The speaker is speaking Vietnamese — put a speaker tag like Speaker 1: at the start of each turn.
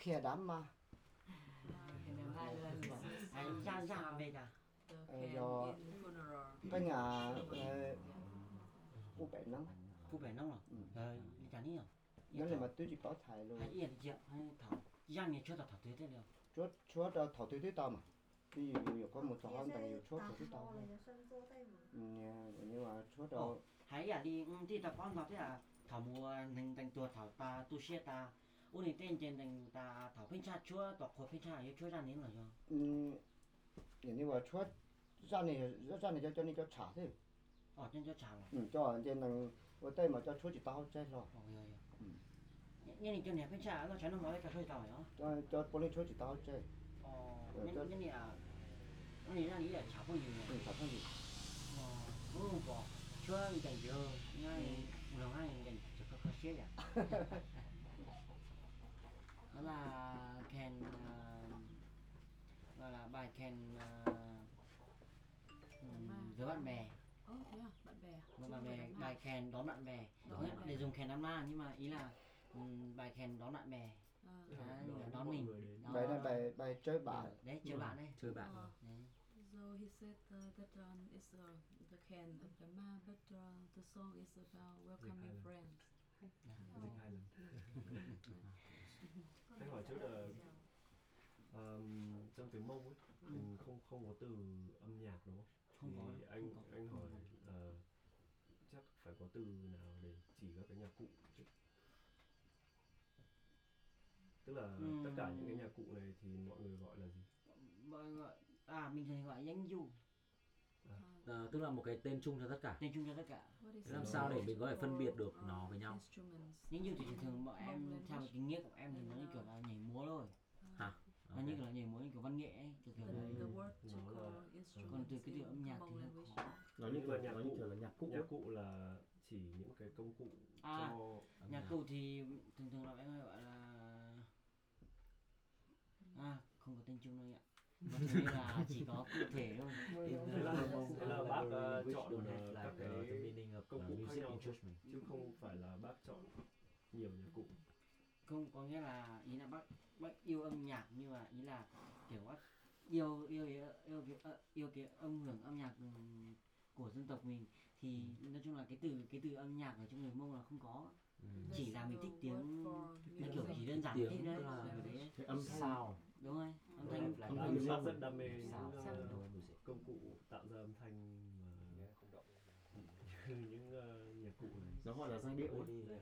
Speaker 1: khe đám mà
Speaker 2: Ra về cả
Speaker 1: do cái nhà u bảy nắng
Speaker 2: phụ bể nông rồi chả ní
Speaker 1: nó là mà tôi chỉ có thải luôn
Speaker 2: hay yên dẹp hay thảo giang nhà chưa thảo thảo thế nào
Speaker 1: chúa cho thảo tươi tao mà ví dụ có một thảo ăn nhiều chúa thảo tươi tao nhưng mà chúa cho
Speaker 2: hay đi đi tập con thảo thế à thảo mùa thành tua thảo ta tu xe ta ôn này tên trên thành ta thảo phên cha chúa tọt khối phên cha ấy chúa ra đến rồi cho
Speaker 1: nhưng mà chúa ra này cho nên cho trả thế
Speaker 2: trên cho chào
Speaker 1: cho trên thằng ở đây mà cho chúa chỉ tao chơi rồi
Speaker 2: nhân này cho nè phên cha nó chả nó nói cả thôi tao nhở
Speaker 1: cho bố lên chúa chỉ tao chơi
Speaker 2: nhân này à nhân này ra lý là chả có gì
Speaker 1: chả có gì
Speaker 2: không có chúa cảnh giờ ngay một hai cảnh cho có xe à đó là kèn gọi là bài kèn với bạn bè
Speaker 3: thế à, bạn bè
Speaker 2: bài kèn đón bạn bè để dùng kèn đám ma nhưng mà ý là bài kèn đón bạn bè đón mình
Speaker 1: bài này bài chơi bạn
Speaker 2: đấy chơi bạn đấy
Speaker 4: chơi bạn
Speaker 3: So he said that it's the can of the ma, but the song is about welcoming friends.
Speaker 4: Dịch hai lần.
Speaker 5: Anh hỏi trước là trong tiếng Mông ấy, mình không có từ âm nhạc đúng không? Thì anh hỏi chắc phải có từ nào để chỉ các cái nhạc cụ chứ? Tức là tất cả những cái nhạc cụ này thì mọi người gọi là gì?
Speaker 2: Mọi người mình thường gọi danh du.
Speaker 4: Tức là một cái tên chung cho tất cả.
Speaker 2: Tên chung cho tất cả.
Speaker 4: Làm sao để mình có thể phân biệt được nó với nhau?
Speaker 2: Danh du thì thường bọn em theo kinh nghiệm của em thì nó như kiểu là nhảy múa thôi.
Speaker 4: Hả?
Speaker 2: Nó như kiểu là nhảy múa như kiểu văn nghệ ấy, kiểu đấy. Còn từ cái từ âm nhạc thì nó khó.
Speaker 5: Nó như là nhạc cụ. Nhạc cụ là chỉ những cái công cụ cho
Speaker 2: nhạc cụ thì thường là em gọi là không có tên chung đâu ạ. Nó là chỉ có cụ thể thôi.
Speaker 5: Thế là bác chọn các cái công cụ khác nhau chứ không phải là bác chọn nhiều nhạc cụ.
Speaker 2: Không, có nghĩa là ý là bác yêu âm nhạc nhưng mà ý là kiểu bác yêu cái âm hưởng âm nhạc của dân tộc mình thì nói chung là cái từ âm nhạc ở trong người Mông là không có. Chỉ là mình thích tiếng nó kiểu chỉ đơn giản thích đấy
Speaker 4: cái âm sao
Speaker 2: đúng rồi âm thanh
Speaker 5: bác rất đam mê những công cụ tạo ra âm thanh mà những nhạc cụ này
Speaker 4: nó gọi là giai điệu